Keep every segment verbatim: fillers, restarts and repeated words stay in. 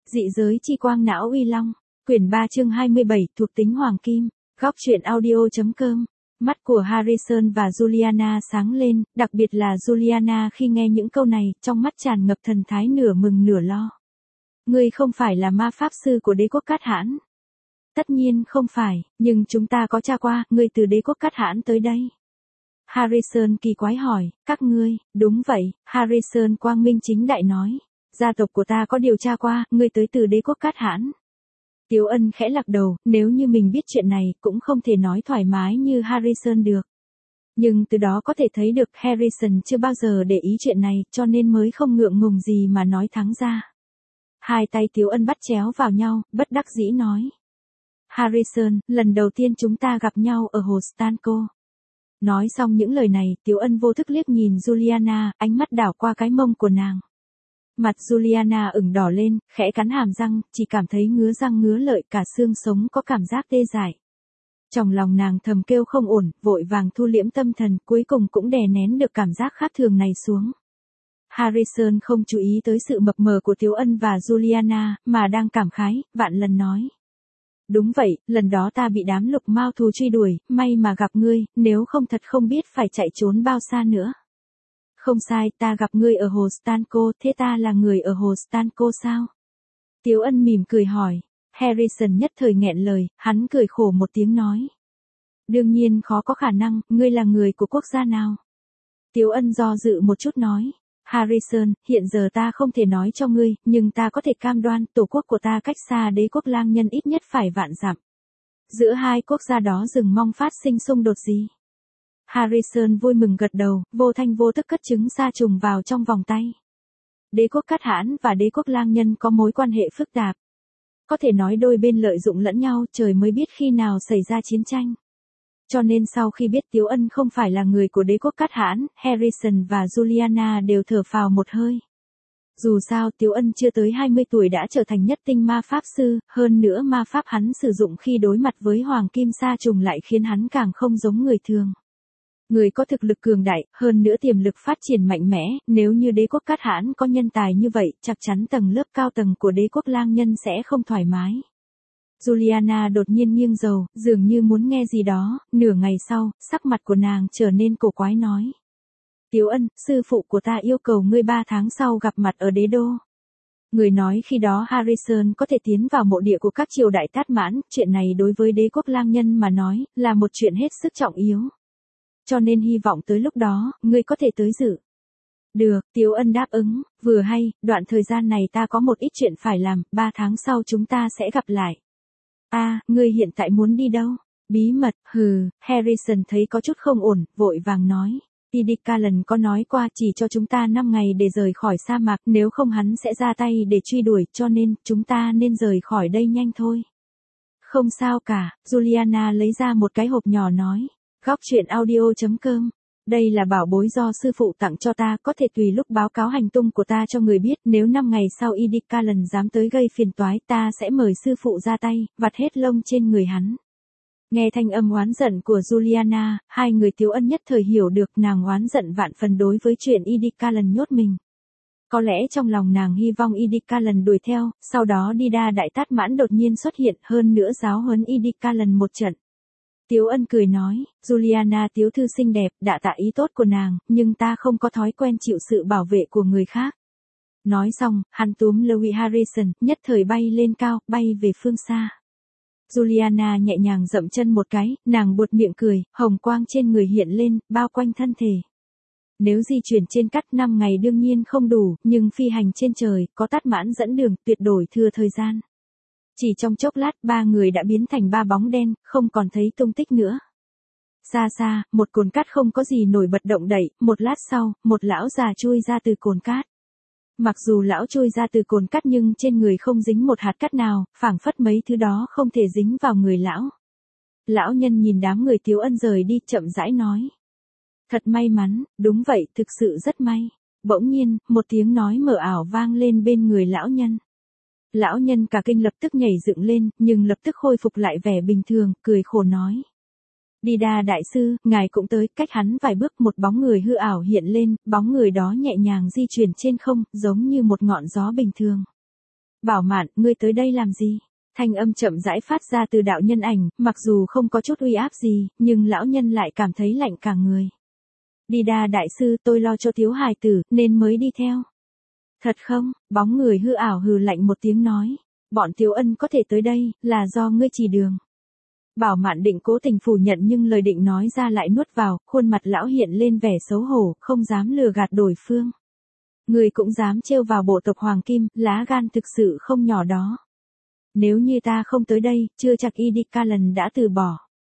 Dị giới chi quang não uy long, quyển ba chương hai mươi bảy, thuộc tính hoàng kim, góc truyện audio.com. Mắt của Harrison và Juliana sáng lên, đặc biệt là Juliana khi nghe những câu này, trong mắt tràn ngập thần thái nửa mừng nửa lo. Ngươi không phải là ma pháp sư của đế quốc Cát Hãn. Tất nhiên không phải, nhưng chúng ta có tra qua, ngươi từ đế quốc Cát Hãn tới đây. Harrison kỳ quái hỏi, các ngươi, đúng vậy, Harrison quang minh chính đại nói. Gia tộc của ta có điều tra qua, ngươi tới từ đế quốc Cát Hãn. Tiếu Ân khẽ lắc đầu, nếu như mình biết chuyện này, cũng không thể nói thoải mái như Harrison được. Nhưng từ đó có thể thấy được Harrison chưa bao giờ để ý chuyện này, cho nên mới không ngượng ngùng gì mà nói thẳng ra. Hai tay Tiếu Ân bắt chéo vào nhau, bất đắc dĩ nói. Harrison, lần đầu tiên chúng ta gặp nhau ở hồ Stanco. Nói xong những lời này, Tiếu Ân vô thức liếc nhìn Juliana, ánh mắt đảo qua cái mông của nàng. Mặt Juliana ửng đỏ lên, khẽ cắn hàm răng, chỉ cảm thấy ngứa răng ngứa lợi, cả xương sống có cảm giác tê dại. Trong lòng nàng thầm kêu không ổn, vội vàng thu liễm tâm thần, cuối cùng cũng đè nén được cảm giác khác thường này xuống. Harrison không chú ý tới sự mập mờ của Tiếu Ân và Juliana, mà đang cảm khái, vạn lần nói. Đúng vậy, lần đó ta bị đám lục mao thù truy đuổi, may mà gặp ngươi, nếu không thật không biết phải chạy trốn bao xa nữa. Không sai, ta gặp ngươi ở hồ Stanco, thế ta là người ở hồ Stanco sao? Tiếu Ân mỉm cười hỏi. Harrison nhất thời nghẹn lời, hắn cười khổ một tiếng nói. Đương nhiên khó có khả năng, ngươi là người của quốc gia nào? Tiếu Ân do dự một chút nói. Harrison, hiện giờ ta không thể nói cho ngươi, nhưng ta có thể cam đoan, tổ quốc của ta cách xa đế quốc lang nhân ít nhất phải vạn dặm. Giữa hai quốc gia đó dừng mong phát sinh xung đột gì? Harrison vui mừng gật đầu, vô thanh vô tức cất trứng sa trùng vào trong vòng tay. Đế quốc Cát Hãn và đế quốc lang nhân có mối quan hệ phức tạp. Có thể nói đôi bên lợi dụng lẫn nhau, trời mới biết khi nào xảy ra chiến tranh. Cho nên sau khi biết Tiếu Ân không phải là người của đế quốc Cát Hãn, Harrison và Juliana đều thở phào một hơi. Dù sao Tiếu Ân chưa tới hai mươi tuổi đã trở thành nhất tinh ma pháp sư, hơn nữa ma pháp hắn sử dụng khi đối mặt với hoàng kim sa trùng lại khiến hắn càng không giống người thường. Người có thực lực cường đại, hơn nữa tiềm lực phát triển mạnh mẽ, nếu như đế quốc Cát Hãn có nhân tài như vậy, chắc chắn tầng lớp cao tầng của đế quốc lang nhân sẽ không thoải mái. Juliana đột nhiên nghiêng đầu, dường như muốn nghe gì đó, nửa ngày sau, sắc mặt của nàng trở nên cổ quái nói. Tiếu Ân, sư phụ của ta yêu cầu ngươi ba tháng sau gặp mặt ở đế đô. Người nói khi đó Harrison có thể tiến vào mộ địa của các triều đại Tát Mãn, chuyện này đối với đế quốc lang nhân mà nói, là một chuyện hết sức trọng yếu. Cho nên hy vọng tới lúc đó, ngươi có thể tới dự. Được, Tiếu Ân đáp ứng, vừa hay, đoạn thời gian này ta có một ít chuyện phải làm, ba tháng sau chúng ta sẽ gặp lại. A, à, ngươi hiện tại muốn đi đâu? Bí mật, hừ, Harrison thấy có chút không ổn, vội vàng nói. Idikalan có nói qua chỉ cho chúng ta năm ngày để rời khỏi sa mạc, nếu không hắn sẽ ra tay để truy đuổi, cho nên, chúng ta nên rời khỏi đây nhanh thôi. Không sao cả, Juliana lấy ra một cái hộp nhỏ nói. Góc truyện audio.com. Đây là bảo bối do sư phụ tặng cho ta, có thể tùy lúc báo cáo hành tung của ta cho người biết, nếu năm ngày sau Idikalan dám tới gây phiền toái, ta sẽ mời sư phụ ra tay, vặt hết lông trên người hắn. Nghe thanh âm oán giận của Juliana, hai người Tiếu Ân nhất thời hiểu được nàng oán giận vạn phần đối với chuyện Idikalan nhốt mình. Có lẽ trong lòng nàng hy vọng Idikalan đuổi theo, sau đó đi đa đại Tát Mãn đột nhiên xuất hiện, hơn nữa giáo huấn Idikalan một trận. Tiếu Ân cười nói, Juliana tiếu thư xinh đẹp, đã tạ ý tốt của nàng, nhưng ta không có thói quen chịu sự bảo vệ của người khác. Nói xong, hắn túm Louis Harrison, nhất thời bay lên cao, bay về phương xa. Juliana nhẹ nhàng dậm chân một cái, nàng buột miệng cười, hồng quang trên người hiện lên, bao quanh thân thể. Nếu di chuyển trên cát năm ngày đương nhiên không đủ, nhưng phi hành trên trời, có Tát Mãn dẫn đường, tuyệt đối thừa thời gian. Chỉ trong chốc lát ba người đã biến thành ba bóng đen, không còn thấy tung tích nữa. Xa xa, một cồn cát không có gì nổi bật động đậy, một lát sau, một lão già chui ra từ cồn cát. Mặc dù lão chui ra từ cồn cát nhưng trên người không dính một hạt cát nào, phảng phất mấy thứ đó không thể dính vào người lão. Lão nhân nhìn đám người Tiếu Ân rời đi, chậm rãi nói. Thật may mắn, đúng vậy, thực sự rất may. Bỗng nhiên, một tiếng nói mờ ảo vang lên bên người lão nhân. Lão nhân cả kinh lập tức nhảy dựng lên, nhưng lập tức khôi phục lại vẻ bình thường, cười khổ nói. Đi đa đại sư, ngài cũng tới, cách hắn vài bước một bóng người hư ảo hiện lên, bóng người đó nhẹ nhàng di chuyển trên không, giống như một ngọn gió bình thường. Bảo Mạn, ngươi tới đây làm gì? Thanh âm chậm rãi phát ra từ đạo nhân ảnh, mặc dù không có chút uy áp gì, nhưng lão nhân lại cảm thấy lạnh cả người. Đi đa đại sư, tôi lo cho thiếu hài tử, nên mới đi theo. Thật không? Bóng người hư ảo hừ lạnh một tiếng nói. Bọn Tiếu Ân có thể tới đây, là do ngươi chỉ đường. Bảo Mạn định cố tình phủ nhận nhưng lời định nói ra lại nuốt vào, khuôn mặt lão hiện lên vẻ xấu hổ, không dám lừa gạt đối phương. Ngươi cũng dám trêu vào bộ tộc Hoàng Kim, lá gan thực sự không nhỏ đó. Nếu như ta không tới đây, chưa chắc Idikalan đã từ bỏ.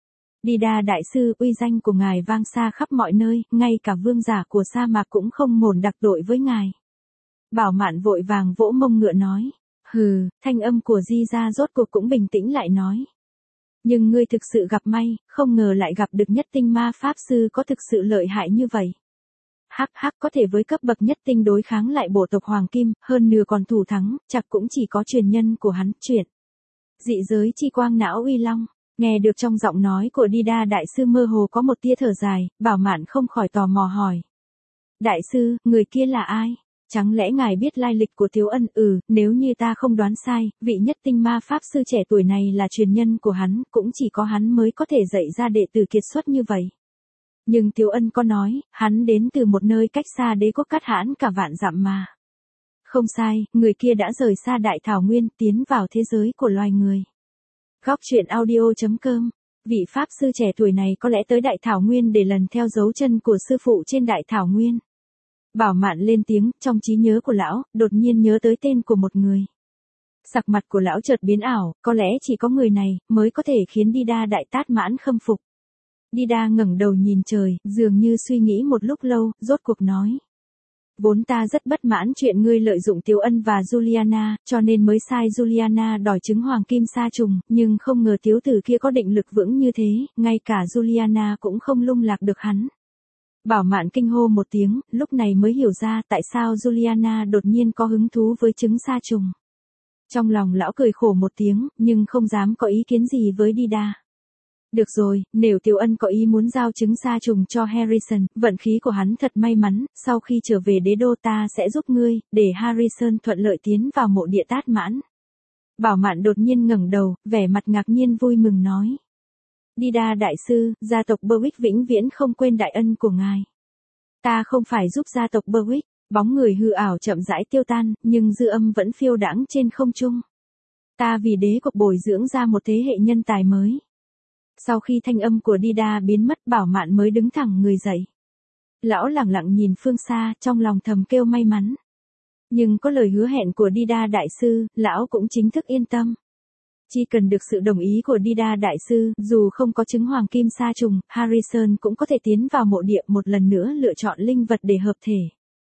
Đi đa đại sư, uy danh của ngài vang xa khắp mọi nơi, ngay cả vương giả của sa mạc cũng không mồn đặc đội với ngài. Bảo Mạn vội vàng vỗ mông ngựa nói. Hừ, thanh âm của Di Gia rốt cuộc cũng bình tĩnh lại nói. Nhưng ngươi thực sự gặp may, không ngờ lại gặp được nhất tinh ma pháp sư có thực sự lợi hại như vậy. Hắc hắc, có thể với cấp bậc nhất tinh đối kháng lại bộ tộc Hoàng Kim, hơn nửa còn thủ thắng, chắc cũng chỉ có truyền nhân của hắn, chuyển. Dị giới chi quang não uy long, nghe được trong giọng nói của Đi Đa đại sư mơ hồ có một tia thở dài, Bảo Mạn không khỏi tò mò hỏi. Đại sư, người kia là ai? Chẳng lẽ ngài biết lai lịch của Tiếu Ân? Ừ, nếu như ta không đoán sai, vị nhất tinh ma pháp sư trẻ tuổi này là truyền nhân của hắn, cũng chỉ có hắn mới có thể dạy ra đệ tử kiệt xuất như vậy. Nhưng Tiếu Ân có nói, hắn đến từ một nơi cách xa đế quốc Cát Hãn cả vạn dặm mà. Không sai, người kia đã rời xa đại thảo nguyên, tiến vào thế giới của loài người. Góc truyện audio chấm com. Vị pháp sư trẻ tuổi này có lẽ tới đại thảo nguyên để lần theo dấu chân của sư phụ trên đại thảo nguyên. Bảo Mạn lên tiếng, trong trí nhớ của lão, đột nhiên nhớ tới tên của một người. Sắc mặt của lão chợt biến ảo, có lẽ chỉ có người này, mới có thể khiến Đi Đa đại tát mãn khâm phục. Đi Đa ngẩng đầu nhìn trời, dường như suy nghĩ một lúc lâu, rốt cuộc nói. Vốn ta rất bất mãn chuyện ngươi lợi dụng Tiếu Ân và Juliana, cho nên mới sai Juliana đòi trứng hoàng kim sa trùng, nhưng không ngờ tiếu tử kia có định lực vững như thế, ngay cả Juliana cũng không lung lạc được hắn. Bảo Mạn kinh hô một tiếng, lúc này mới hiểu ra tại sao Juliana đột nhiên có hứng thú với trứng sa trùng. Trong lòng lão cười khổ một tiếng, nhưng không dám có ý kiến gì với Đi Đa. Được rồi, nếu Tiếu Ân có ý muốn giao trứng sa trùng cho Harrison, vận khí của hắn thật may mắn, sau khi trở về đế đô ta sẽ giúp ngươi, để Harrison thuận lợi tiến vào mộ địa tát mãn. Bảo Mạn đột nhiên ngẩng đầu, vẻ mặt ngạc nhiên vui mừng nói. Đi Đa đại sư, gia tộc Berwick vĩnh viễn không quên đại ân của ngài. Ta không phải giúp gia tộc Berwick, bóng người hư ảo chậm rãi tiêu tan, nhưng dư âm vẫn phiêu đãng trên không trung. Ta vì đế quốc bồi dưỡng ra một thế hệ nhân tài mới. Sau khi thanh âm của Đi Đa biến mất, Bảo Mạn mới đứng thẳng người dậy. Lão lẳng lặng nhìn phương xa, trong lòng thầm kêu may mắn. Nhưng có lời hứa hẹn của Đi Đa đại sư, lão cũng chính thức yên tâm. Chỉ cần được sự đồng ý của Đi Đa đại sư, dù không có trứng hoàng kim sa trùng, Harrison cũng có thể tiến vào mộ địa một lần nữa lựa chọn linh vật để hợp thể.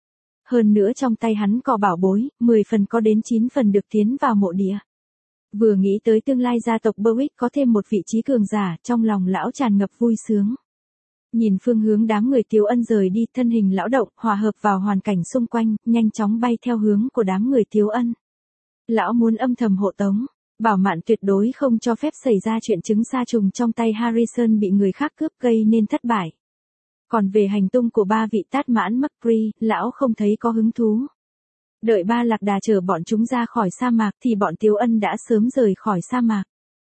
Hơn nữa trong tay hắn có bảo bối, mười phần có đến chín phần được tiến vào mộ địa. Vừa nghĩ tới tương lai gia tộc Berwick có thêm một vị trí cường giả, trong lòng lão tràn ngập vui sướng. Nhìn phương hướng đám người Tiếu Ân rời đi, thân hình lão động, hòa hợp vào hoàn cảnh xung quanh, nhanh chóng bay theo hướng của đám người Tiếu Ân. Lão muốn âm thầm hộ tống. Bảo Mạn tuyệt đối không cho phép xảy ra chuyện trứng sa trùng trong tay Harrison bị người khác cướp gây nên thất bại. Còn về hành tung của ba vị tát mãn McCree, lão không thấy có hứng thú. Đợi ba lạc đà chở bọn chúng ra khỏi sa mạc thì bọn Tiếu Ân đã sớm rời khỏi sa mạc.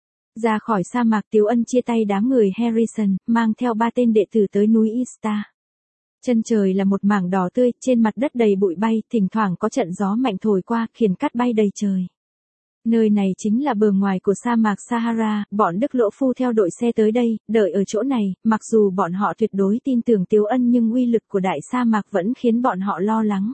Ra khỏi sa mạc Tiếu Ân chia tay đám người Harrison, mang theo ba tên đệ tử tới núi Ista. Chân trời là một mảng đỏ tươi, trên mặt đất đầy bụi bay, thỉnh thoảng có trận gió mạnh thổi qua, khiến cát bay đầy trời. Nơi này chính là bờ ngoài của sa mạc Sahara, bọn Đức Lỗ Phu theo đội xe tới đây, đợi ở chỗ này, mặc dù bọn họ tuyệt đối tin tưởng Tiếu Ân nhưng uy lực của đại sa mạc vẫn khiến bọn họ lo lắng.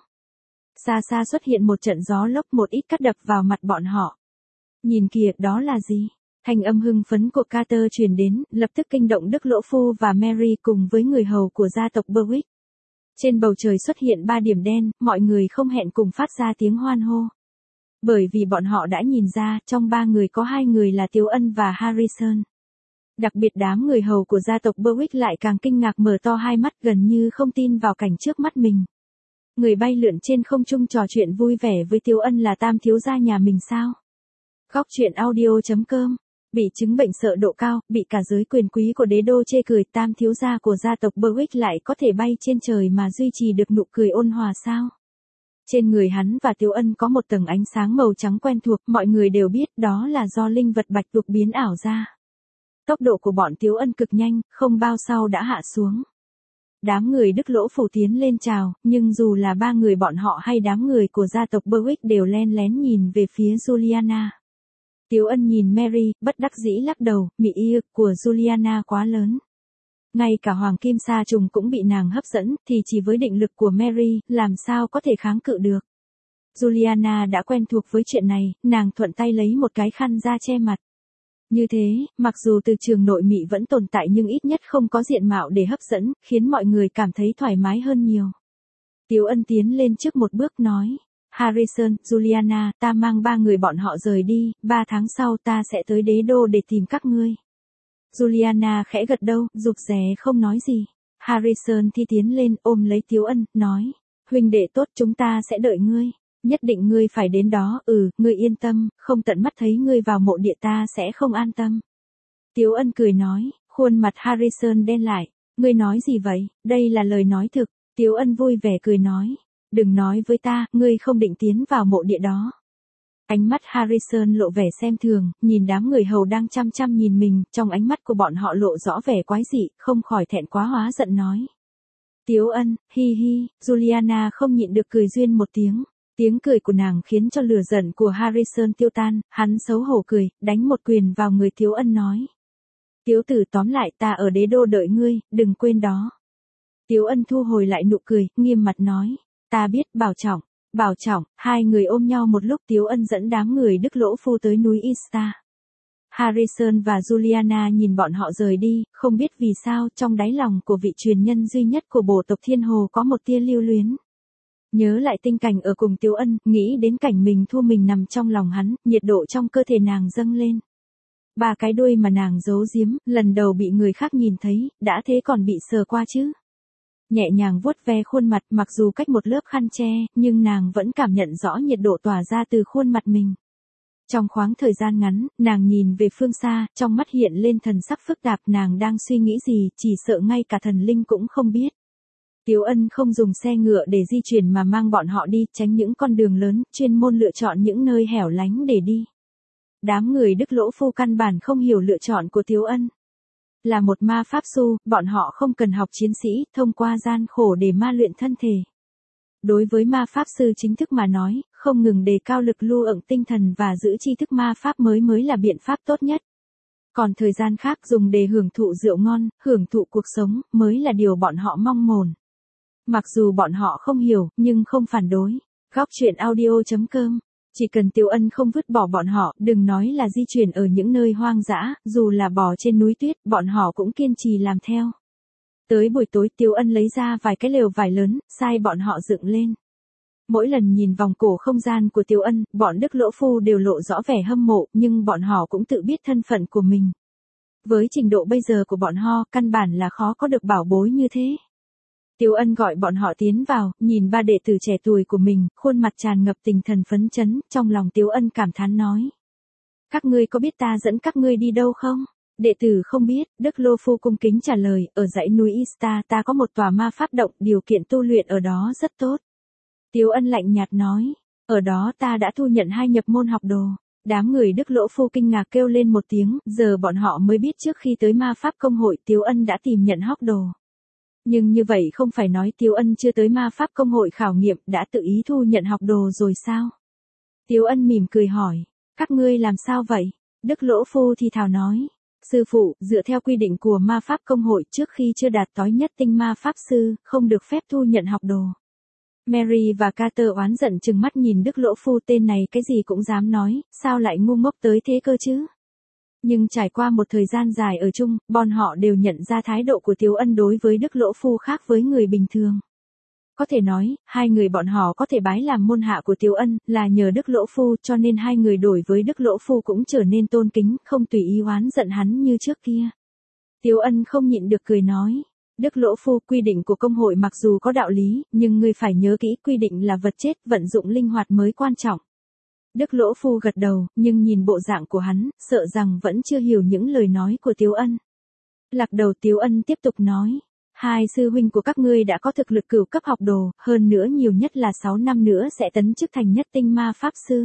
Xa xa xuất hiện một trận gió lốc, một ít cát đập vào mặt bọn họ. Nhìn kìa, đó là gì? Thanh âm hưng phấn của Carter truyền đến, lập tức kinh động Đức Lỗ Phu và Mary cùng với người hầu của gia tộc Berwick. Trên bầu trời xuất hiện ba điểm đen, mọi người không hẹn cùng phát ra tiếng hoan hô. Bởi vì bọn họ đã nhìn ra, trong ba người có hai người là Tiếu Ân và Harrison. Đặc biệt đám người hầu của gia tộc Berwick lại càng kinh ngạc mở to hai mắt gần như không tin vào cảnh trước mắt mình. Người bay lượn trên không trung trò chuyện vui vẻ với Tiếu Ân là tam thiếu gia nhà mình sao? Góc truyện audio chấm com. Bị chứng bệnh sợ độ cao, bị cả giới quyền quý của đế đô chê cười, tam thiếu gia của gia tộc Berwick lại có thể bay trên trời mà duy trì được nụ cười ôn hòa sao? Trên người hắn và Tiếu Ân có một tầng ánh sáng màu trắng quen thuộc, mọi người đều biết đó là do linh vật bạch tuộc biến ảo ra. Tốc độ của bọn Tiếu Ân cực nhanh, không bao sau đã hạ xuống. Đám người Đức Lỗ Phủ tiến lên chào, nhưng dù là ba người bọn họ hay đám người của gia tộc Berwick đều len lén nhìn về phía Juliana. Tiếu Ân nhìn Mary, bất đắc dĩ lắc đầu, mị yêu của Juliana quá lớn. Ngay cả Hoàng Kim Sa Trùng cũng bị nàng hấp dẫn, thì chỉ với định lực của Mary, làm sao có thể kháng cự được. Juliana đã quen thuộc với chuyện này, nàng thuận tay lấy một cái khăn ra che mặt. Như thế, mặc dù từ trường nội mị vẫn tồn tại nhưng ít nhất không có diện mạo để hấp dẫn, khiến mọi người cảm thấy thoải mái hơn nhiều. Tiếu Ân tiến lên trước một bước nói, Harrison, Juliana, ta mang ba người bọn họ rời đi, ba tháng sau ta sẽ tới đế đô để tìm các ngươi. Juliana khẽ gật đầu, rụt rè không nói gì. Harrison thì tiến lên ôm lấy Tiếu Ân, nói, huynh đệ tốt chúng ta sẽ đợi ngươi. Nhất định ngươi phải đến đó, ừ, ngươi yên tâm, không tận mắt thấy ngươi vào mộ địa ta sẽ không an tâm. Tiếu Ân cười nói, khuôn mặt Harrison đen lại, ngươi nói gì vậy, đây là lời nói thực. Tiếu Ân vui vẻ cười nói, đừng nói với ta, ngươi không định tiến vào mộ địa đó. Ánh mắt Harrison lộ vẻ xem thường, nhìn đám người hầu đang chăm chăm nhìn mình, trong ánh mắt của bọn họ lộ rõ vẻ quái dị, không khỏi thẹn quá hóa giận nói. Tiếu Ân, hi hi, Juliana không nhịn được cười duyên một tiếng. Tiếng cười của nàng khiến cho lửa giận của Harrison tiêu tan, hắn xấu hổ cười, đánh một quyền vào người Tiếu Ân nói. Tiếu tử tóm lại ta ở đế đô đợi ngươi, đừng quên đó. Tiếu Ân thu hồi lại nụ cười, nghiêm mặt nói, ta biết, bảo trọng, bảo trọng, hai người ôm nhau một lúc Tiếu Ân dẫn đám người Đức Lỗ Phu tới núi Ista. Harrison và Juliana nhìn bọn họ rời đi, không biết vì sao trong đáy lòng của vị truyền nhân duy nhất của bộ tộc Thiên Hồ có một tia lưu luyến. Nhớ lại tình cảnh ở cùng Tiếu Ân, nghĩ đến cảnh mình thua mình nằm trong lòng hắn, nhiệt độ trong cơ thể nàng dâng lên. Ba cái đuôi mà nàng giấu giếm, lần đầu bị người khác nhìn thấy, đã thế còn bị sờ qua chứ. Nhẹ nhàng vuốt ve khuôn mặt, mặc dù cách một lớp khăn che, nhưng nàng vẫn cảm nhận rõ nhiệt độ tỏa ra từ khuôn mặt mình. Trong khoảng thời gian ngắn, nàng nhìn về phương xa, trong mắt hiện lên thần sắc phức tạp, nàng đang suy nghĩ gì, chỉ sợ ngay cả thần linh cũng không biết. Tiếu Ân không dùng xe ngựa để di chuyển mà mang bọn họ đi, tránh những con đường lớn, chuyên môn lựa chọn những nơi hẻo lánh để đi. Đám người Đức Lỗ Phu căn bản không hiểu lựa chọn của Tiếu Ân. Là một ma pháp sư, bọn họ không cần học chiến sĩ, thông qua gian khổ để ma luyện thân thể. Đối với ma pháp sư chính thức mà nói, không ngừng đề cao lực lưu ẩn tinh thần và giữ tri thức ma pháp mới mới là biện pháp tốt nhất. Còn thời gian khác dùng để hưởng thụ rượu ngon, hưởng thụ cuộc sống, mới là điều bọn họ mong mồn. Mặc dù bọn họ không hiểu, nhưng không phản đối. Góc truyện audio chấm com. Chỉ cần Tiếu Ân không vứt bỏ bọn họ, đừng nói là di chuyển ở những nơi hoang dã, dù là bò trên núi tuyết, bọn họ cũng kiên trì làm theo. Tới buổi tối Tiếu Ân lấy ra vài cái lều vải lớn, sai bọn họ dựng lên. Mỗi lần nhìn vòng cổ không gian của Tiếu Ân, bọn Đức Lỗ Phu đều lộ rõ vẻ hâm mộ, nhưng bọn họ cũng tự biết thân phận của mình. Với trình độ bây giờ của bọn họ, căn bản là khó có được bảo bối như thế. Tiếu Ân gọi bọn họ tiến vào, nhìn ba đệ tử trẻ tuổi của mình, khuôn mặt tràn ngập tinh thần phấn chấn, trong lòng Tiếu Ân cảm thán nói. Các ngươi có biết ta dẫn các ngươi đi đâu không? Đệ tử không biết, Đức Lô Phu cung kính trả lời, ở dãy núi Ista ta có một tòa ma pháp động, điều kiện tu luyện ở đó rất tốt. Tiếu Ân lạnh nhạt nói, ở đó ta đã thu nhận hai nhập môn học đồ. Đám người Đức Lỗ Phu kinh ngạc kêu lên một tiếng, giờ bọn họ mới biết trước khi tới ma pháp công hội Tiếu Ân đã tìm nhận học đồ. Nhưng như vậy không phải nói Tiếu Ân chưa tới ma pháp công hội khảo nghiệm, đã tự ý thu nhận học đồ rồi sao? Tiếu Ân mỉm cười hỏi, các ngươi làm sao vậy? Đức Lỗ Phu thì thào nói, sư phụ, dựa theo quy định của ma pháp công hội trước khi chưa đạt tối nhất tinh ma pháp sư, không được phép thu nhận học đồ. Mary và Carter oán giận chừng mắt nhìn Đức Lỗ Phu, tên này cái gì cũng dám nói, sao lại ngu ngốc tới thế cơ chứ? Nhưng trải qua một thời gian dài ở chung, bọn họ đều nhận ra thái độ của Tiếu Ân đối với Đức Lỗ Phu khác với người bình thường. Có thể nói, hai người bọn họ có thể bái làm môn hạ của Tiếu Ân, là nhờ Đức Lỗ Phu, cho nên hai người đổi với Đức Lỗ Phu cũng trở nên tôn kính, không tùy ý oán giận hắn như trước kia. Tiếu Ân không nhịn được cười nói, Đức Lỗ Phu, quy định của công hội mặc dù có đạo lý, nhưng ngươi phải nhớ kỹ quy định là vật chết, vận dụng linh hoạt mới quan trọng. Đức Lỗ Phu gật đầu, nhưng nhìn bộ dạng của hắn, sợ rằng vẫn chưa hiểu những lời nói của Tiếu Ân. Lạc đầu Tiếu Ân tiếp tục nói, hai sư huynh của các ngươi đã có thực lực cửu cấp học đồ, hơn nữa nhiều nhất là sáu năm nữa sẽ tấn chức thành nhất tinh ma pháp sư.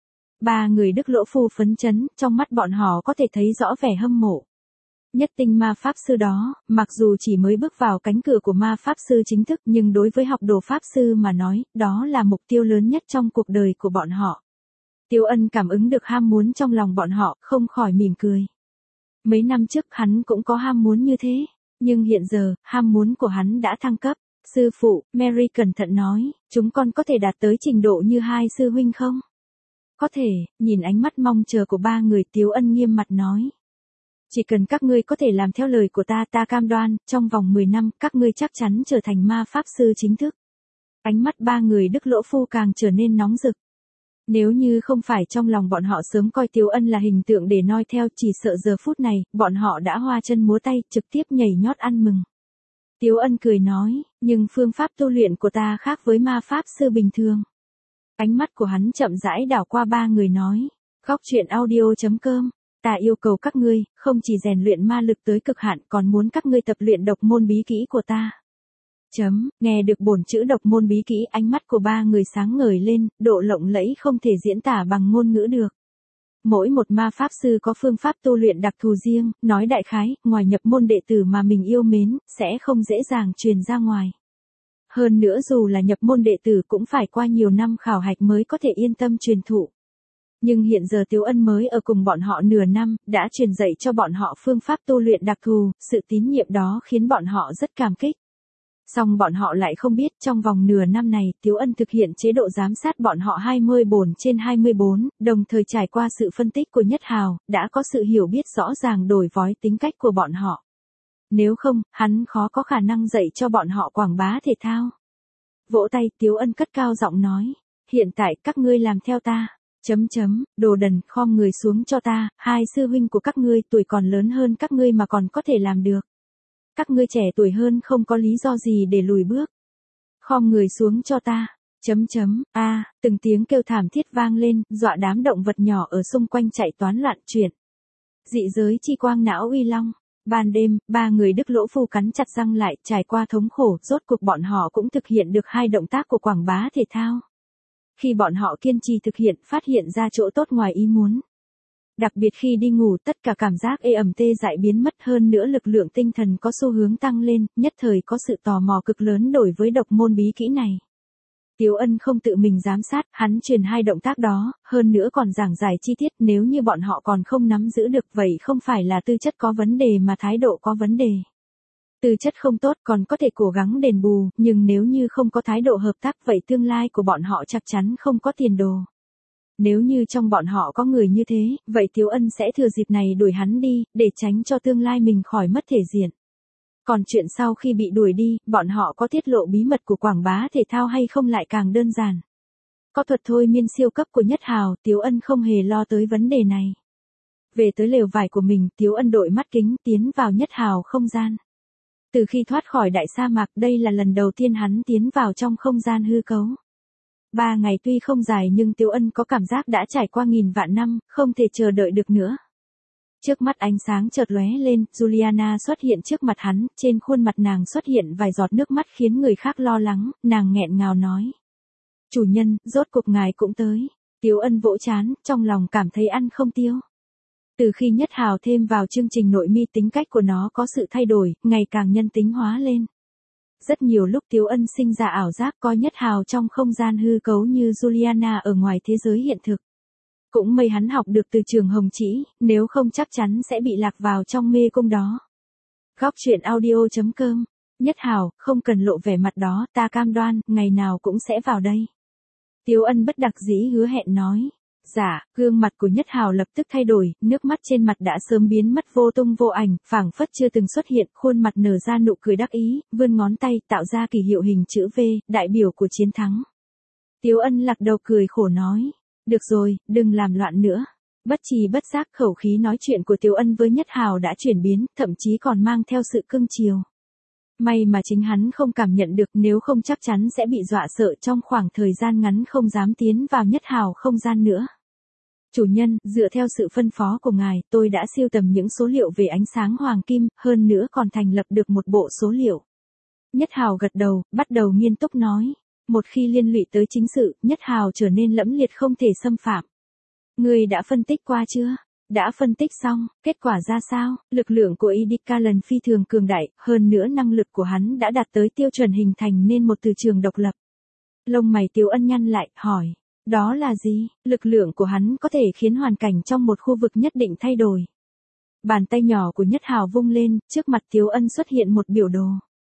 Ba người Đức Lỗ Phu phấn chấn, trong mắt bọn họ có thể thấy rõ vẻ hâm mộ. Nhất tinh ma pháp sư đó, mặc dù chỉ mới bước vào cánh cửa của ma pháp sư chính thức nhưng đối với học đồ pháp sư mà nói, đó là mục tiêu lớn nhất trong cuộc đời của bọn họ. Tiếu Ân cảm ứng được ham muốn trong lòng bọn họ, không khỏi mỉm cười. Mấy năm trước hắn cũng có ham muốn như thế, nhưng hiện giờ, ham muốn của hắn đã thăng cấp. Sư phụ, Mary cẩn thận nói, chúng con có thể đạt tới trình độ như hai sư huynh không? Có thể, nhìn ánh mắt mong chờ của ba người, Tiếu Ân nghiêm mặt nói. Chỉ cần các ngươi có thể làm theo lời của ta, ta cam đoan, trong vòng mười năm, các ngươi chắc chắn trở thành ma pháp sư chính thức. Ánh mắt ba người Đức Lỗ Phu càng trở nên nóng rực. Nếu như không phải trong lòng bọn họ sớm coi Tiếu Ân là hình tượng để noi theo, chỉ sợ giờ phút này, bọn họ đã hoa chân múa tay, trực tiếp nhảy nhót ăn mừng. Tiếu Ân cười nói, nhưng phương pháp tu luyện của ta khác với ma pháp sư bình thường. Ánh mắt của hắn chậm rãi đảo qua ba người nói, góc truyện audio chấm com, ta yêu cầu các ngươi, không chỉ rèn luyện ma lực tới cực hạn còn muốn các ngươi tập luyện độc môn bí kỹ của ta. Chấm, nghe được bổn chữ độc môn bí kỹ, ánh mắt của ba người sáng ngời lên, độ lộng lẫy không thể diễn tả bằng ngôn ngữ được. Mỗi một ma pháp sư có phương pháp tu luyện đặc thù riêng, nói đại khái, ngoài nhập môn đệ tử mà mình yêu mến, sẽ không dễ dàng truyền ra ngoài. Hơn nữa dù là nhập môn đệ tử cũng phải qua nhiều năm khảo hạch mới có thể yên tâm truyền thụ. Nhưng hiện giờ Tiếu Ân mới ở cùng bọn họ nửa năm, đã truyền dạy cho bọn họ phương pháp tu luyện đặc thù, sự tín nhiệm đó khiến bọn họ rất cảm kích. Song bọn họ lại không biết trong vòng nửa năm này, Tiếu Ân thực hiện chế độ giám sát bọn họ hai mươi bốn trên hai mươi bốn, đồng thời trải qua sự phân tích của Nhất Hào, đã có sự hiểu biết rõ ràng đổi vói tính cách của bọn họ. Nếu không, hắn khó có khả năng dạy cho bọn họ quảng bá thể thao. Vỗ tay, Tiếu Ân cất cao giọng nói, hiện tại các ngươi làm theo ta. Chấm chấm, đồ đần, khom người xuống cho ta, hai sư huynh của các ngươi tuổi còn lớn hơn các ngươi mà còn có thể làm được. Các ngươi trẻ tuổi hơn không có lý do gì để lùi bước. Khom người xuống cho ta. Chấm chấm, a, à, từng tiếng kêu thảm thiết vang lên, dọa đám động vật nhỏ ở xung quanh chạy toán loạn chuyển. Dị giới chi quang não uy long. Ban đêm, ba người Đức Lỗ Phu cắn chặt răng lại, trải qua thống khổ, rốt cuộc bọn họ cũng thực hiện được hai động tác của quảng bá thể thao. Khi bọn họ kiên trì thực hiện, phát hiện ra chỗ tốt ngoài ý muốn. Đặc biệt khi đi ngủ, tất cả cảm giác ê ẩm tê dại biến mất, hơn nữa lực lượng tinh thần có xu hướng tăng lên, nhất thời có sự tò mò cực lớn đổi với độc môn bí kỹ này. Tiếu Ân không tự mình giám sát, hắn truyền hai động tác đó, hơn nữa còn giảng giải chi tiết, nếu như bọn họ còn không nắm giữ được vậy không phải là tư chất có vấn đề mà thái độ có vấn đề. Tư chất không tốt còn có thể cố gắng đền bù, nhưng nếu như không có thái độ hợp tác vậy tương lai của bọn họ chắc chắn không có tiền đồ. Nếu như trong bọn họ có người như thế, vậy Tiếu Ân sẽ thừa dịp này đuổi hắn đi, để tránh cho tương lai mình khỏi mất thể diện. Còn chuyện sau khi bị đuổi đi, bọn họ có tiết lộ bí mật của quảng bá thể thao hay không lại càng đơn giản. Có thuật thôi miên siêu cấp của Nhất Hào, Tiếu Ân không hề lo tới vấn đề này. Về tới lều vải của mình, Tiếu Ân đội mắt kính tiến vào Nhất Hào không gian. Từ khi thoát khỏi đại sa mạc, đây là lần đầu tiên hắn tiến vào trong không gian hư cấu. Ba ngày tuy không dài nhưng Tiếu Ân có cảm giác đã trải qua nghìn vạn năm, không thể chờ đợi được nữa. Trước mắt ánh sáng chợt lóe lên, Juliana xuất hiện trước mặt hắn, trên khuôn mặt nàng xuất hiện vài giọt nước mắt khiến người khác lo lắng, nàng nghẹn ngào nói. Chủ nhân, rốt cuộc ngài cũng tới. Tiếu Ân vỗ trán, trong lòng cảm thấy ăn không tiêu. Từ khi Nhất Hào thêm vào chương trình nội mi, tính cách của nó có sự thay đổi, ngày càng nhân tính hóa lên. Rất nhiều lúc Tiếu Ân sinh ra ảo giác coi Nhất Hào trong không gian hư cấu như Juliana ở ngoài thế giới hiện thực. Cũng may hắn học được từ trường Hồng Chỉ, nếu không chắc chắn sẽ bị lạc vào trong mê cung đó. Góc truyện audio chấm com. Nhất Hào, không cần lộ vẻ mặt đó, ta cam đoan, ngày nào cũng sẽ vào đây. Tiếu Ân bất đắc dĩ hứa hẹn nói. Dạ, gương mặt của Nhất Hào lập tức thay đổi, nước mắt trên mặt đã sớm biến mất vô tung vô ảnh, phảng phất chưa từng xuất hiện, khuôn mặt nở ra nụ cười đắc ý, vươn ngón tay tạo ra kỷ hiệu hình chữ V, đại biểu của chiến thắng. Tiếu Ân lắc đầu cười khổ nói, được rồi, đừng làm loạn nữa. Bất trì bất giác khẩu khí nói chuyện của Tiếu Ân với Nhất Hào đã chuyển biến, thậm chí còn mang theo sự cưng chiều. May mà chính hắn không cảm nhận được, nếu không chắc chắn sẽ bị dọa sợ, trong khoảng thời gian ngắn không dám tiến vào Nhất Hào không gian nữa. Chủ nhân, dựa theo sự phân phó của ngài, tôi đã sưu tầm những số liệu về ánh sáng hoàng kim, hơn nữa còn thành lập được một bộ số liệu. Nhất Hào gật đầu, bắt đầu nghiêm túc nói. Một khi liên lụy tới chính sự, Nhất Hào trở nên lẫm liệt không thể xâm phạm. Ngươi đã phân tích qua chưa? Đã phân tích xong, kết quả ra sao? Lực lượng của Idikalan phi thường cường đại, hơn nữa năng lực của hắn đã đạt tới tiêu chuẩn hình thành nên một từ trường độc lập. Lông mày Tiếu Ân nhăn lại, hỏi. Đó là gì? Lực lượng của hắn có thể khiến hoàn cảnh trong một khu vực nhất định thay đổi. Bàn tay nhỏ của Nhất Hào vung lên, trước mặt Tiếu Ân xuất hiện một biểu đồ.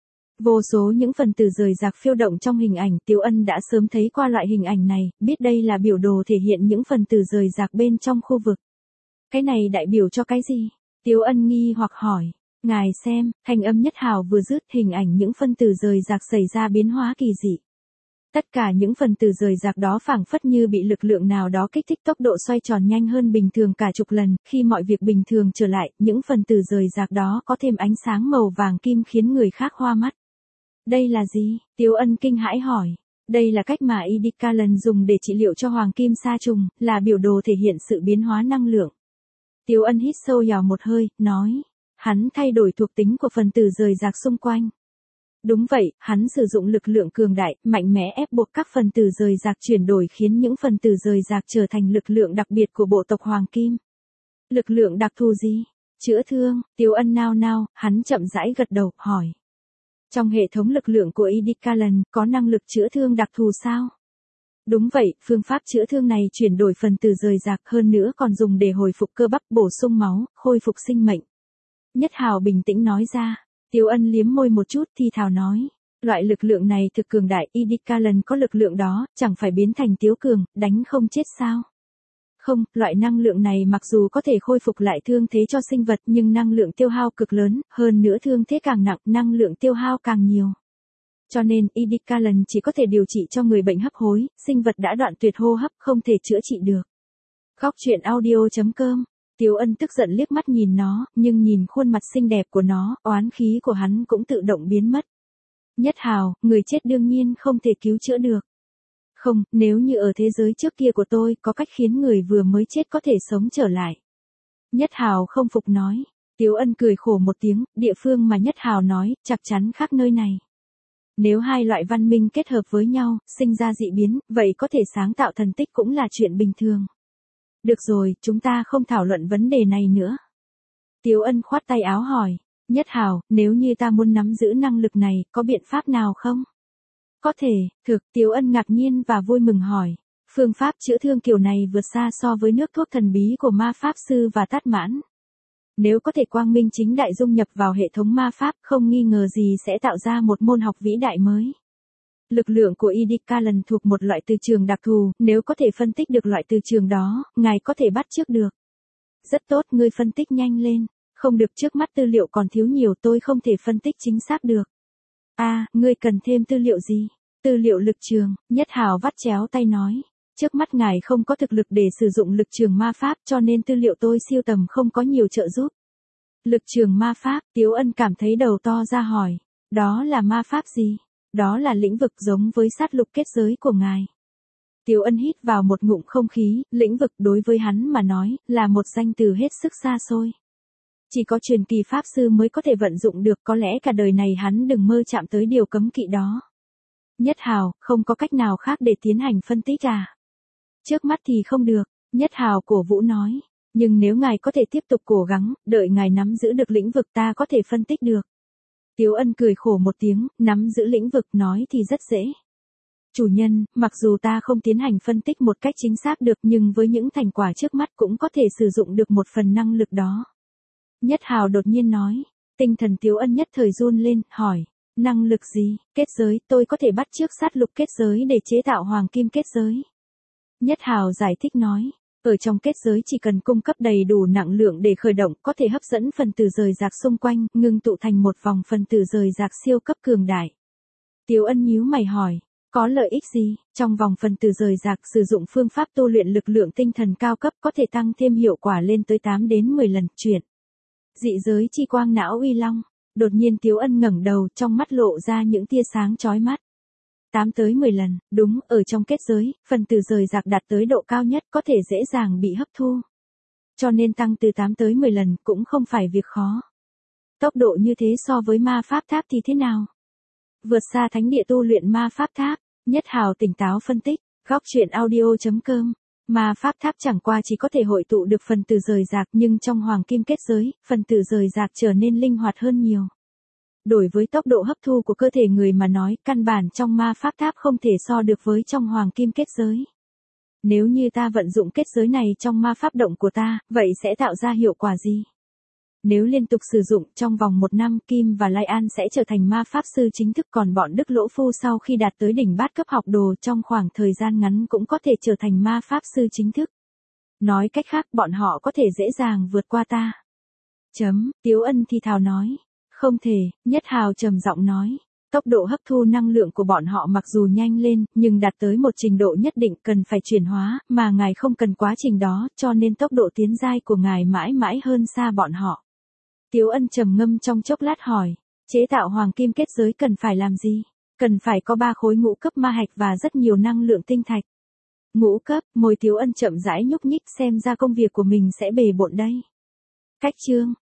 Vô số những phần tử rời rạc phiêu động trong hình ảnh, Tiếu Ân đã sớm thấy qua loại hình ảnh này, biết đây là biểu đồ thể hiện những phần tử rời rạc bên trong khu vực. Cái này đại biểu cho cái gì? Tiếu Ân nghi hoặc hỏi. Ngài xem, thanh âm Nhất Hào vừa dứt, hình ảnh những phân tử rời rạc xảy ra biến hóa kỳ dị. Tất cả những phần tử rời rạc đó phảng phất như bị lực lượng nào đó kích thích tốc độ xoay tròn nhanh hơn bình thường cả chục lần, khi mọi việc bình thường trở lại, những phần tử rời rạc đó có thêm ánh sáng màu vàng kim khiến người khác hoa mắt. Đây là gì? Tiếu Ân kinh hãi hỏi. Đây là cách mà Idikalan dùng để trị liệu cho hoàng kim sa trùng, là biểu đồ thể hiện sự biến hóa năng lượng. Tiếu Ân hít sâu vào một hơi, nói. Hắn thay đổi thuộc tính của phần tử rời rạc xung quanh. Đúng vậy, hắn sử dụng lực lượng cường đại, mạnh mẽ ép buộc các phần tử rời rạc chuyển đổi khiến những phần tử rời rạc trở thành lực lượng đặc biệt của bộ tộc Hoàng Kim. Lực lượng đặc thù gì? Chữa thương, Tiếu Ân nao nao, hắn chậm rãi gật đầu, hỏi. Trong hệ thống lực lượng của Idikalan, có năng lực chữa thương đặc thù sao? Đúng vậy, phương pháp chữa thương này chuyển đổi phần tử rời rạc hơn nữa còn dùng để hồi phục cơ bắp, bổ sung máu, khôi phục sinh mệnh. Nhất Hào bình tĩnh nói ra. Tiếu Ân liếm môi một chút thì thào nói. Loại lực lượng này thực cường đại, Idikalan có lực lượng đó, chẳng phải biến thành Tiếu Cường, đánh không chết sao? Không, loại năng lượng này mặc dù có thể khôi phục lại thương thế cho sinh vật nhưng năng lượng tiêu hao cực lớn, hơn nữa thương thế càng nặng, năng lượng tiêu hao càng nhiều. Cho nên, Idikalan chỉ có thể điều trị cho người bệnh hấp hối, sinh vật đã đoạn tuyệt hô hấp không thể chữa trị được. Góc truyện audio chấm com. Tiếu Ân tức giận liếc mắt nhìn nó, nhưng nhìn khuôn mặt xinh đẹp của nó, oán khí của hắn cũng tự động biến mất. Nhất Hào, người chết đương nhiên không thể cứu chữa được. Không, nếu như ở thế giới trước kia của tôi có cách khiến người vừa mới chết có thể sống trở lại. Nhất Hào không phục nói. Tiếu Ân cười khổ một tiếng, địa phương mà Nhất Hào nói, chắc chắn khác nơi này. Nếu hai loại văn minh kết hợp với nhau, sinh ra dị biến, vậy có thể sáng tạo thần tích cũng là chuyện bình thường. Được rồi, chúng ta không thảo luận vấn đề này nữa. Tiếu Ân khoát tay áo hỏi. Nhất Hào, nếu như ta muốn nắm giữ năng lực này, có biện pháp nào không? Có thể, thực, Tiếu Ân ngạc nhiên và vui mừng hỏi. Phương pháp chữa thương kiểu này vượt xa so với nước thuốc thần bí của ma pháp sư và Tát Mãn. Nếu có thể quang minh chính đại dung nhập vào hệ thống ma pháp, không nghi ngờ gì sẽ tạo ra một môn học vĩ đại mới. Lực lượng của Idikalan thuộc một loại từ trường đặc thù, nếu có thể phân tích được loại từ trường đó, ngài có thể bắt chước được. Rất tốt, ngươi phân tích nhanh lên. Không được, trước mắt tư liệu còn thiếu nhiều, tôi không thể phân tích chính xác được. À, ngươi cần thêm tư liệu gì? Tư liệu lực trường, Nhất Hào vắt chéo tay nói. Trước mắt ngài không có thực lực để sử dụng lực trường ma pháp cho nên tư liệu tôi siêu tầm không có nhiều trợ giúp. Lực trường ma pháp, Tiếu Ân cảm thấy đầu to ra hỏi. Đó là ma pháp gì? Đó là lĩnh vực giống với sát lục kết giới của ngài. Tiếu Ân hít vào một ngụm không khí, lĩnh vực đối với hắn mà nói, là một danh từ hết sức xa xôi. Chỉ có truyền kỳ pháp sư mới có thể vận dụng được, có lẽ cả đời này hắn đừng mơ chạm tới điều cấm kỵ đó. Nhất Hào, không có cách nào khác để tiến hành phân tích à? Trước mắt thì không được, Nhất Hào cổ vũ nói. Nhưng nếu ngài có thể tiếp tục cố gắng, đợi ngài nắm giữ được lĩnh vực ta có thể phân tích được. Tiếu Ân cười khổ một tiếng, nắm giữ lĩnh vực nói thì rất dễ. Chủ nhân, mặc dù ta không tiến hành phân tích một cách chính xác được nhưng với những thành quả trước mắt cũng có thể sử dụng được một phần năng lực đó. Nhất Hào đột nhiên nói. Tinh thần Tiếu Ân nhất thời run lên, hỏi. Năng lực gì? Kết giới, tôi có thể bắt chước sát lục kết giới để chế tạo hoàng kim kết giới. Nhất Hào giải thích nói. Ở trong kết giới chỉ cần cung cấp đầy đủ năng lượng để khởi động, có thể hấp dẫn phần tử rời rạc xung quanh, ngưng tụ thành một vòng phần tử rời rạc siêu cấp cường đại. Tiếu Ân nhíu mày hỏi, có lợi ích gì? Trong vòng phần tử rời rạc sử dụng phương pháp tu luyện lực lượng tinh thần cao cấp có thể tăng thêm hiệu quả lên tới tám đến mười lần. Chuyển. Dị giới chi quang não uy long. Đột nhiên Tiếu Ân ngẩng đầu, trong mắt lộ ra những tia sáng chói mắt. tám tới mười lần, đúng, ở trong kết giới, phần tử rời rạc đạt tới độ cao nhất có thể dễ dàng bị hấp thu. Cho nên tăng từ tám tới mười lần cũng không phải việc khó. Tốc độ như thế so với ma pháp tháp thì thế nào? Vượt xa thánh địa tu luyện ma pháp tháp. Nhất Hào tỉnh táo phân tích. Góc truyện audio.com. Ma pháp tháp chẳng qua chỉ có thể hội tụ được phần tử rời rạc, nhưng trong hoàng kim kết giới, phần tử rời rạc trở nên linh hoạt hơn nhiều. Đối với tốc độ hấp thu của cơ thể người mà nói, căn bản trong ma pháp tháp không thể so được với trong hoàng kim kết giới. Nếu như ta vận dụng kết giới này trong ma pháp động của ta, vậy sẽ tạo ra hiệu quả gì? Nếu liên tục sử dụng trong vòng một năm, Kim và Lai An sẽ trở thành ma pháp sư chính thức, còn bọn Đức Lỗ Phu sau khi đạt tới đỉnh bát cấp học đồ trong khoảng thời gian ngắn cũng có thể trở thành ma pháp sư chính thức. Nói cách khác, bọn họ có thể dễ dàng vượt qua ta. Chấm, Tiếu Ân thì thào nói. Không thể, Nhất Hào trầm giọng nói. Tốc độ hấp thu năng lượng của bọn họ mặc dù nhanh lên, nhưng đạt tới một trình độ nhất định cần phải chuyển hóa, mà ngài không cần quá trình đó, cho nên tốc độ tiến giai của ngài mãi mãi hơn xa bọn họ. Tiếu Ân trầm ngâm trong chốc lát hỏi, chế tạo hoàng kim kết giới cần phải làm gì? Cần phải có ba khối ngũ cấp ma hạch và rất nhiều năng lượng tinh thạch. Ngũ cấp, môi Tiếu Ân chậm rãi nhúc nhích, xem ra công việc của mình sẽ bề bộn đây. Cách chương